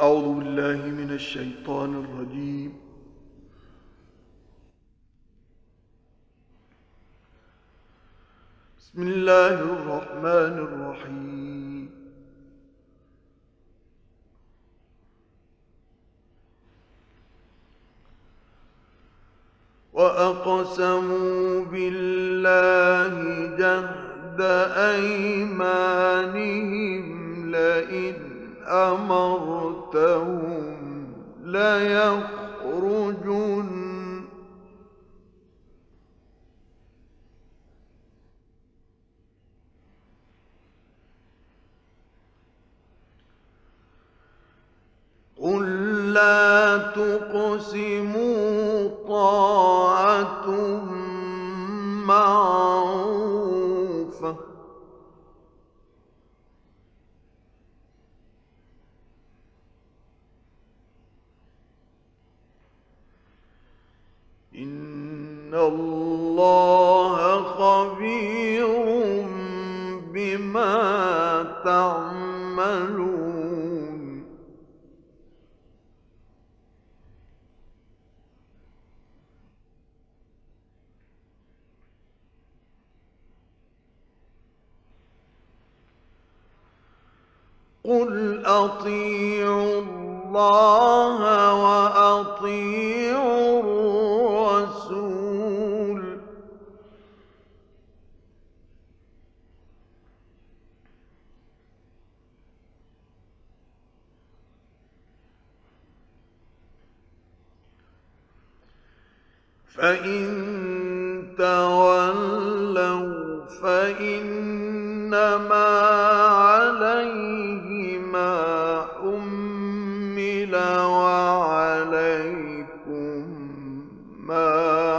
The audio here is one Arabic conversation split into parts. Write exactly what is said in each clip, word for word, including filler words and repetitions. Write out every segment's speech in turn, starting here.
أعوذ بالله من الشيطان الرجيم. بسم الله الرحمن الرحيم. وأقسموا بالله جهد أيمانهم لئن أمرتهم ليخرجن قل لا تقسموا طاعة معروفة إن الله خبير بما تعملون قل أطيعوا الله وأطيعوا الرسول فإن تولوا فإنما عليه ما حمل وعليكم ما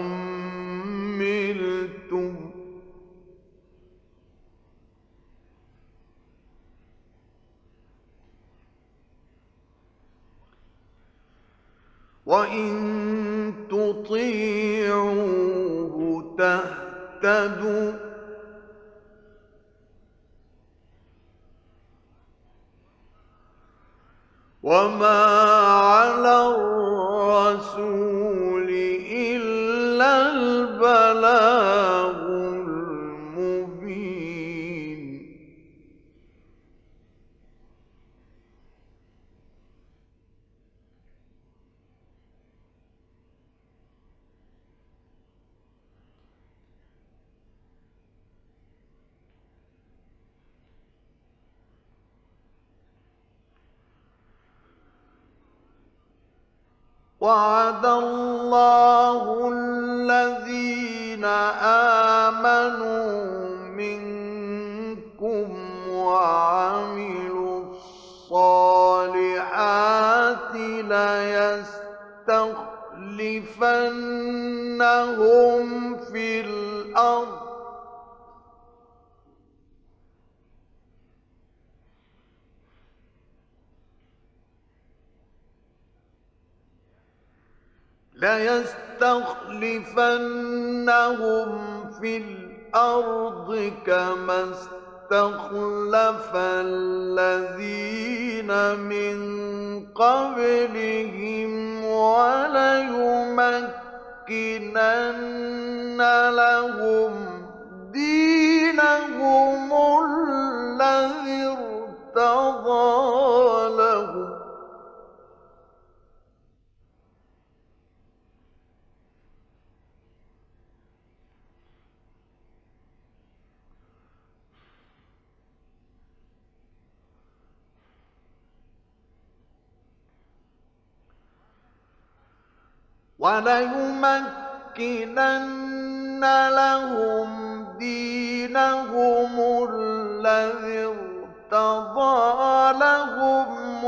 حملتم وإن تطيعوه تهتدوا وما على الرسول إلا البلاغ المبين وعد الله الذين آمنوا منكم وعملوا الصالحات ليستخلفنهم في الأرض ليستخلفنهم في الأرض كما استخلف الذين من قبلهم وليمكنن لهم دينهم الذي ارتضى لهم وليمكنن لهم دينهم الذي ارتضى لهم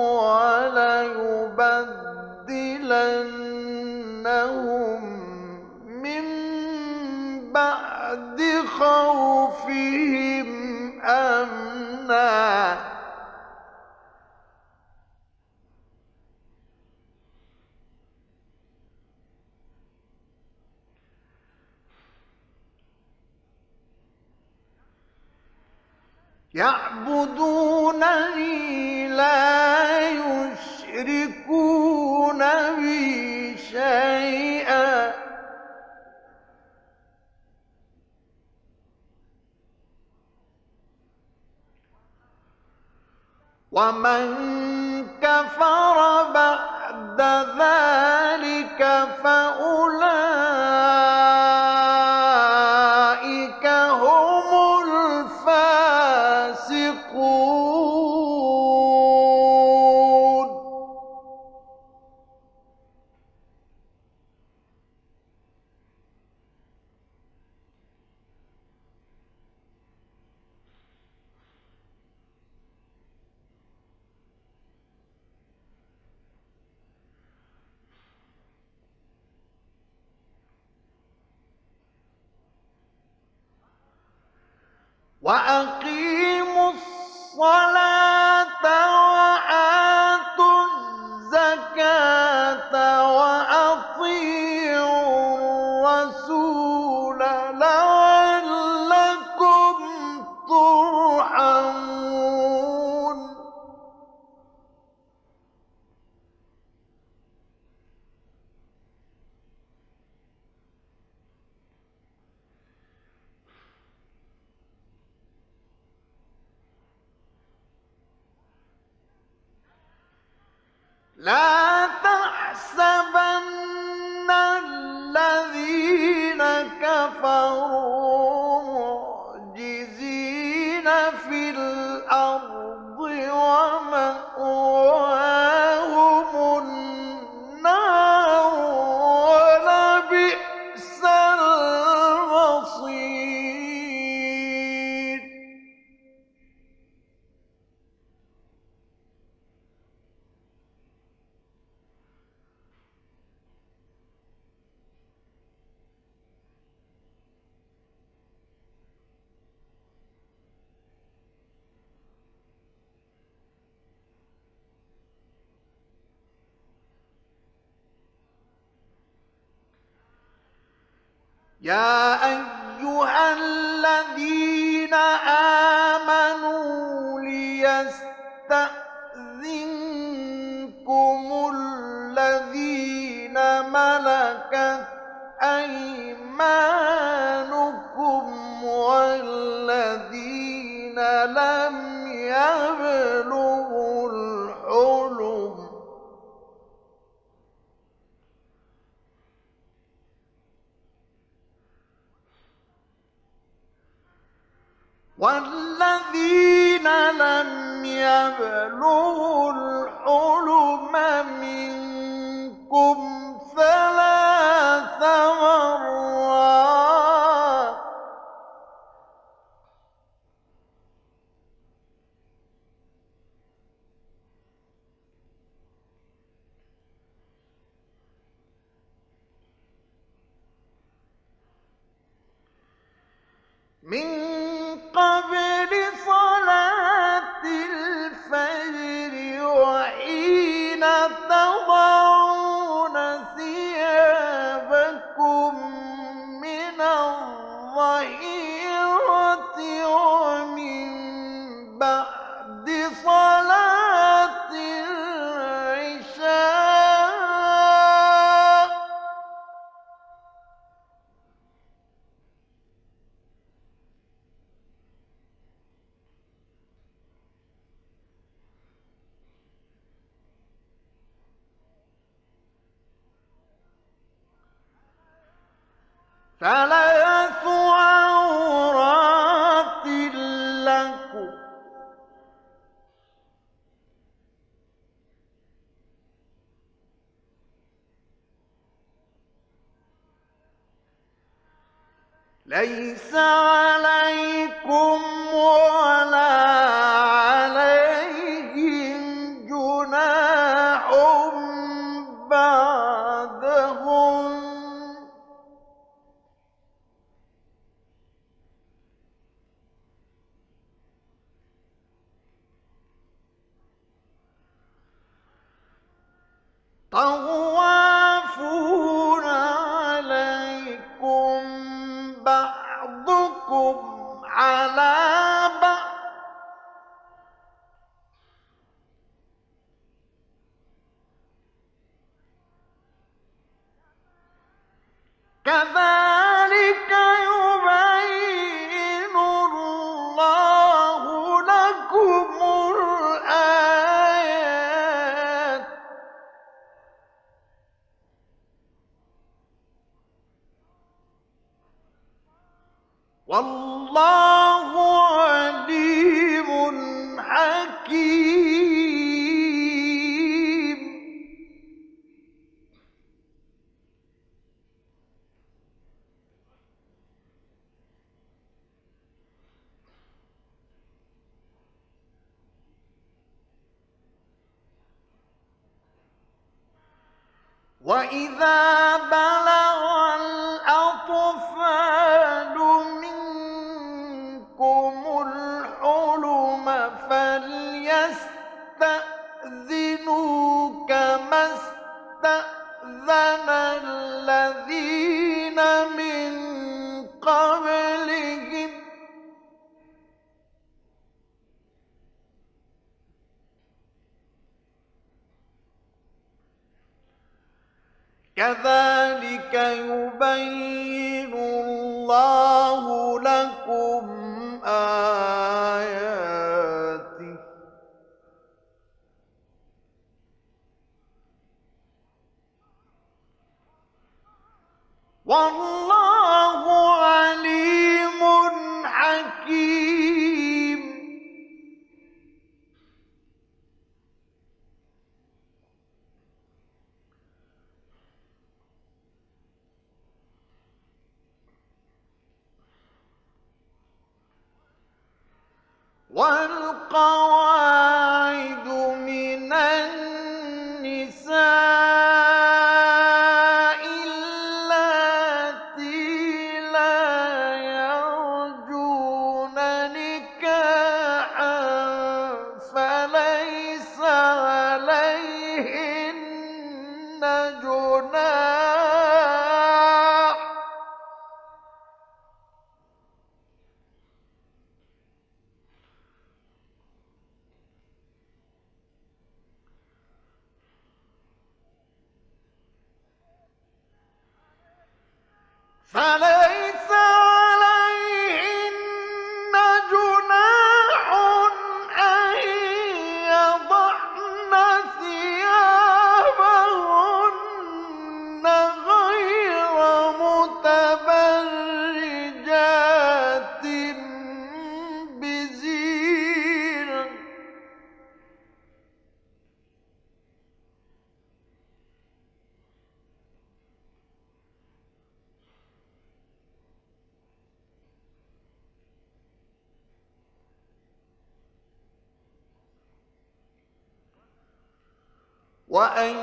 وليبدلنهم من بعد خوفهم أمنا يعبدونني لا يشركون يشركون بي شيئا ومن كفر بعد ذلك فأولئك هم الفاسقون. وأقيموا الصلاة وآتوا الزكاة وأطيعوا الرسول لعلكم ترحمون. لا تحسبن الذين كفروا معجزين في الأرض ومأواهم النار ولبئس المصير. يا أيها الذين آمنوا ليستأذنكم الذين ملكت أيمانكم والذين لم يبلغوا الحلم والذين لم يبلغوا الحلم منكم ثلاث مرات من قبل صلاة الفجر وحين تضعون ثيابكم من الظهيرة ومن بعد صلاة العشاء ثلاث عورات لكم ليس عليكم ولا عليهم جناح بعدهم طوافون عليكم بعضكم على بعض كذلك يبين الله لكم الآيات والله عليم حكيم. وإذا بلغ الأطفال منكم الحلم فليستأذنوا كما استأذن الذين من قبلهم كذلك يبين الله لكم آياته والله عليم حكيم. والقواعد من النساء اللاتي لا يرجون نكاحا فليس عليهن جناح فليس عليهن جناح أن يضعن ثيابهن غير متبرجات بزينة وأن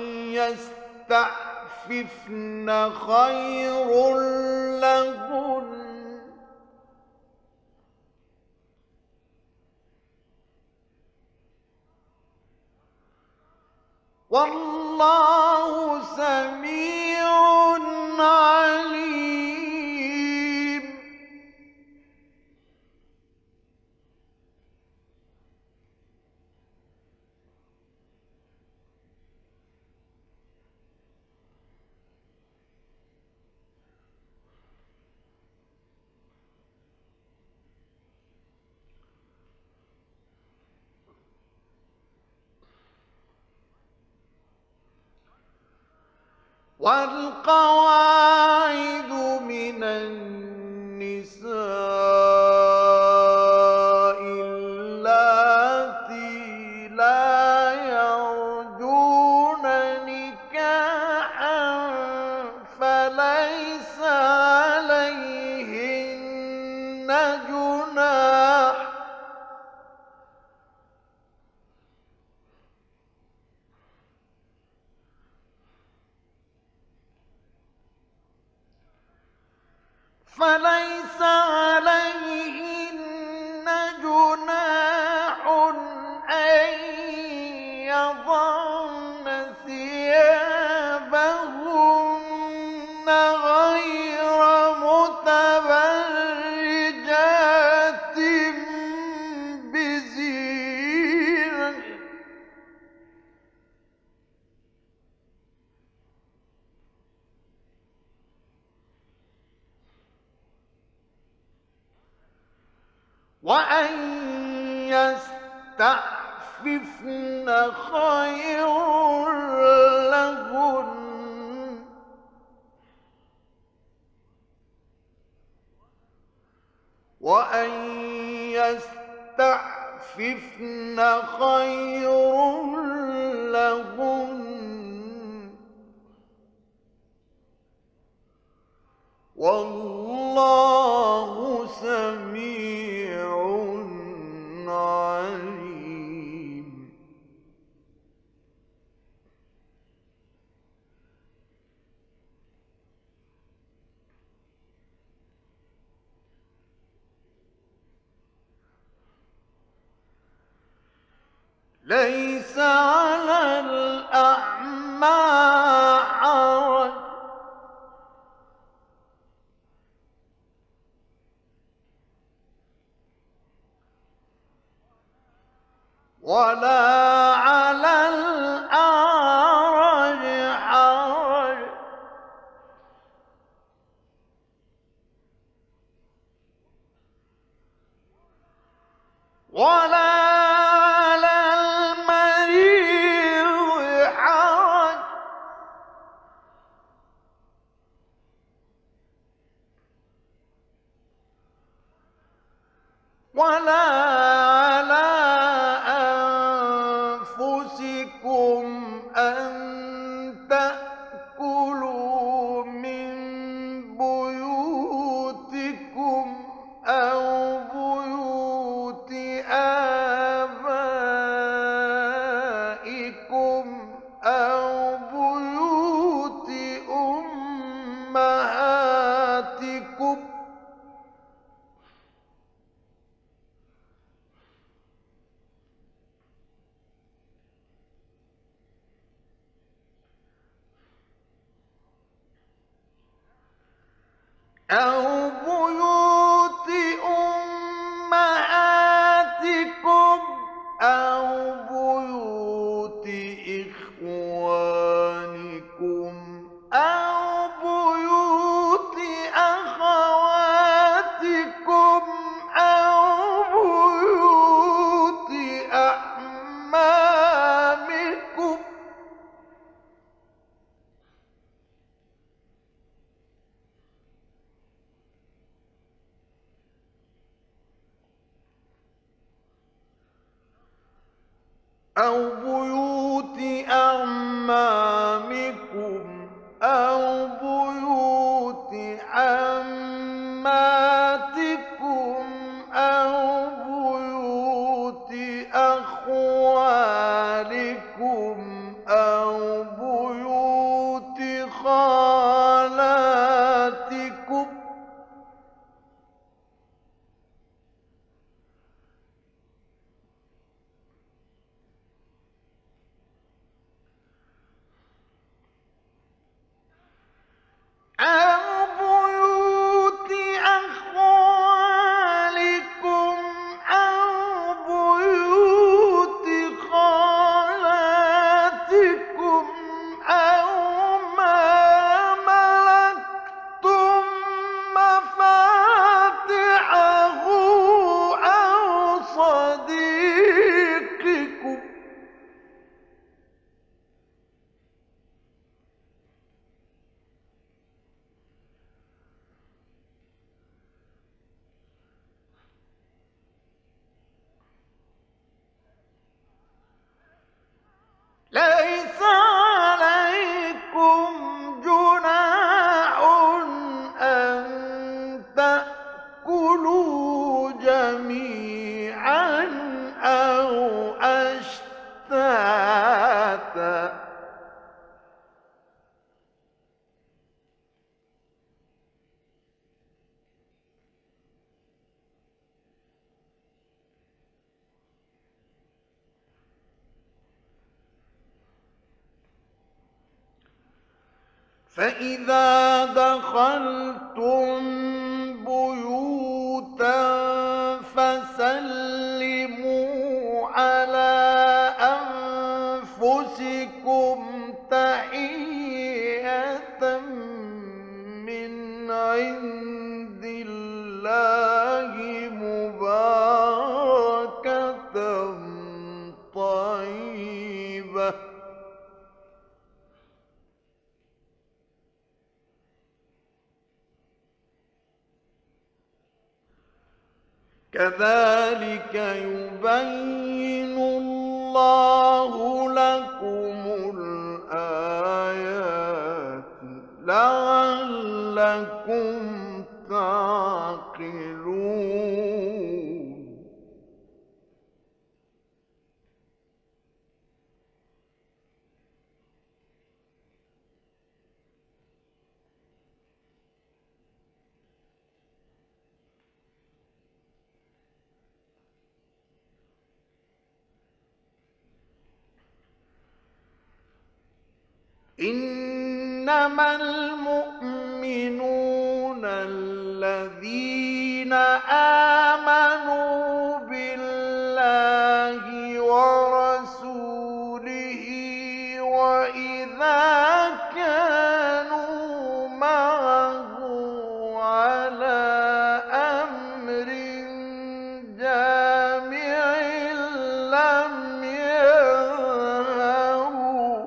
يستعففن خير لهن والله سميع عليم. والقواعد من النساء اللاتي لا يرجون نكاحا فليس عليهن جناح فليس عليهن جناح أن يضعن ثيابهن غير متبرجات بزينة وأن يستعففن خير لهن وأن يستعففن خير لهن والله سميع عليم. ليس على الأعمى حرج ولا على الأعرج حرج ولا على المريض حرج ولا على أنفسكم أن تأكلوا من بيوتكم أو بيوت آبائكم أو بيوت أمهاتكم أو بيوت أمهاتكم أو بيوت إخوانكم أو بيوت أخواتكم أو بيوت أعمامكم أو بيوت أعمامكم أو بيوت عماتكم أو بيوت أخوالكم أو بيوت خالاتكم أو بيوت أخوالكم أو بيوت خالاتكم أو ما ملكتم مفاتحه أو صديقكم ليس عليكم جناح أن تأكلوا جميعا أو أشتاتا فإذا دخلتم بيوتا فسلموا على أنفسكم تحية من عند الله مباركة كذلك يبين الله لكم الآيات لعلكم تعقلون. إنما المؤمنون الذين آمنوا بالله ورسوله وإذا كانوا معه على أمر جامع لم يظهروا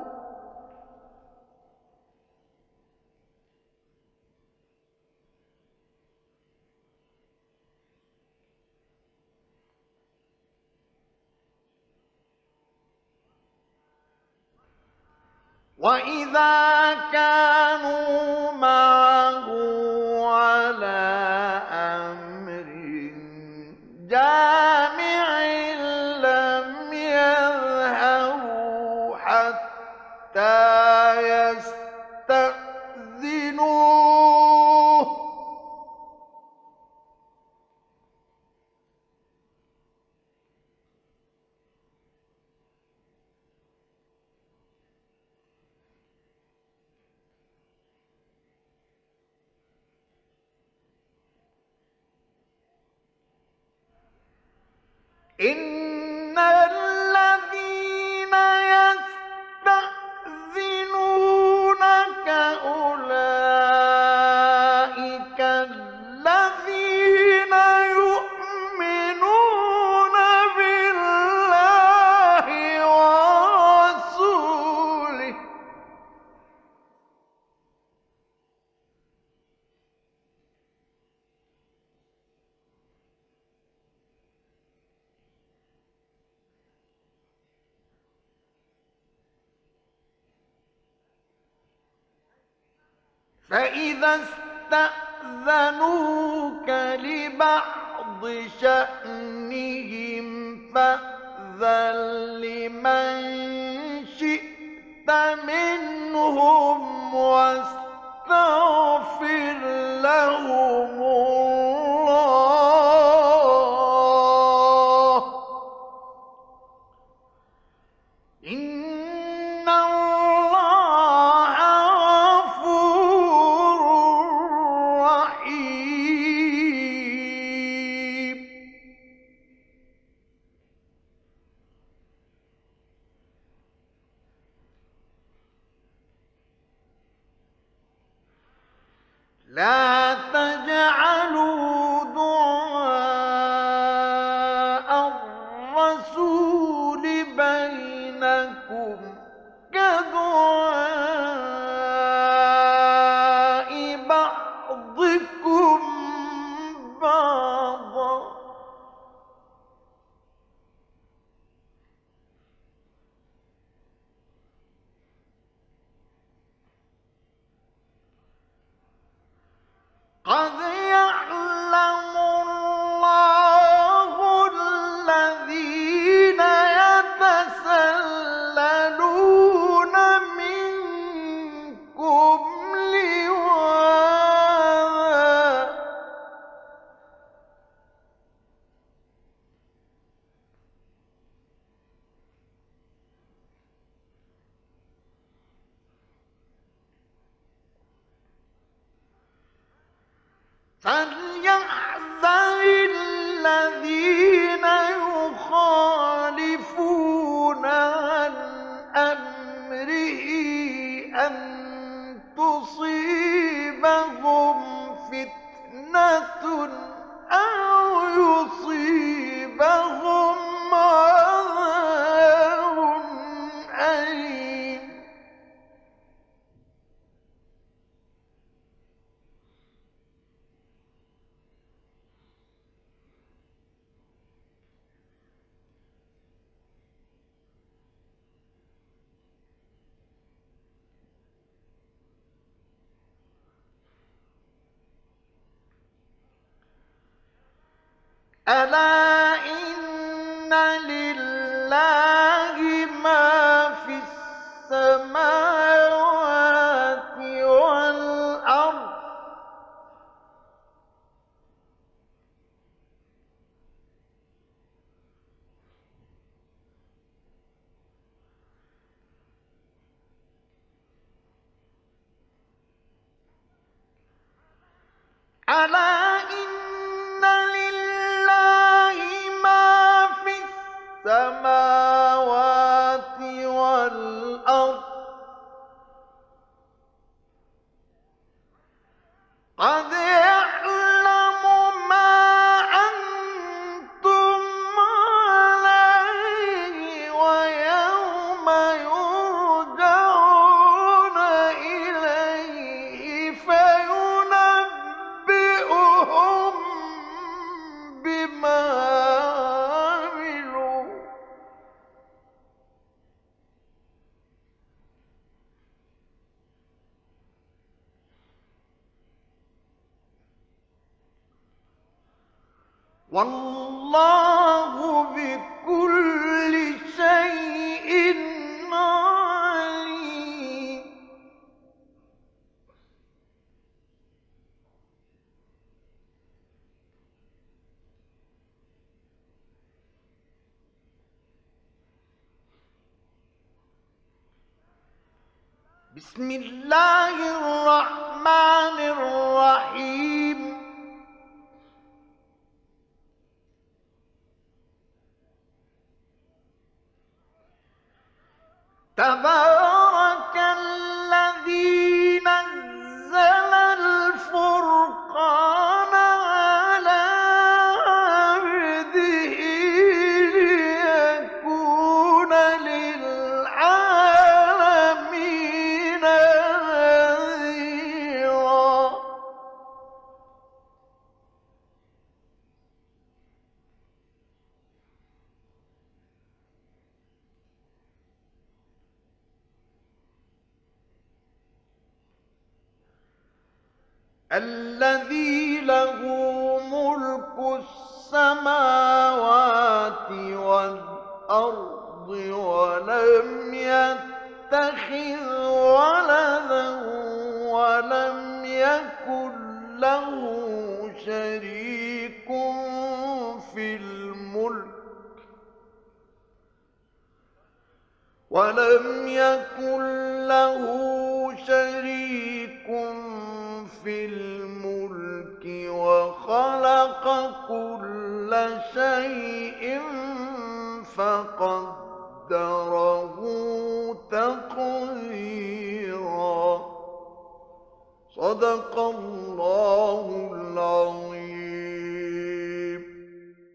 وإذا كانوا معه على أمر جامع لم يظهروا حتى يستأذنوه إن الذين يستأذنونك أولئك الذين يؤمنون بالله ورسوله فإذا استأذنوك لبعض شأنهم فأذن لمن شئت منهم واستغفر لهم الله إن الله غفور رحيم. لا تجعلوا دعاء الرسول بينكم كدعاء بعضكم بعضا قد يعلم الله الذين يتسللون منكم لواذا فليحذر الذين يخالفون عن أمره أن تصيبهم فتنة أو يصيبهم عذاب أليم. ألا إن لله ما في السماوات والأرض ألا إن لله ما في السماوات والأرض قد يعلم ما أنتم عليه ويوم يرجعون إليه فينبئهم بما عملوا والله بكل شيء عليم. بسم الله الرحمن الرحيم تبارك الذي نزل الفرقان على عبده ليكون للعالمين نذيرا. الذي له ملك السماوات والأرض ولم يتخذ ولدا ولم يكن له شريك في الملك ولم يكن له شريك في الملك وخلق كل شيء فقدره تقديرا. صدق الله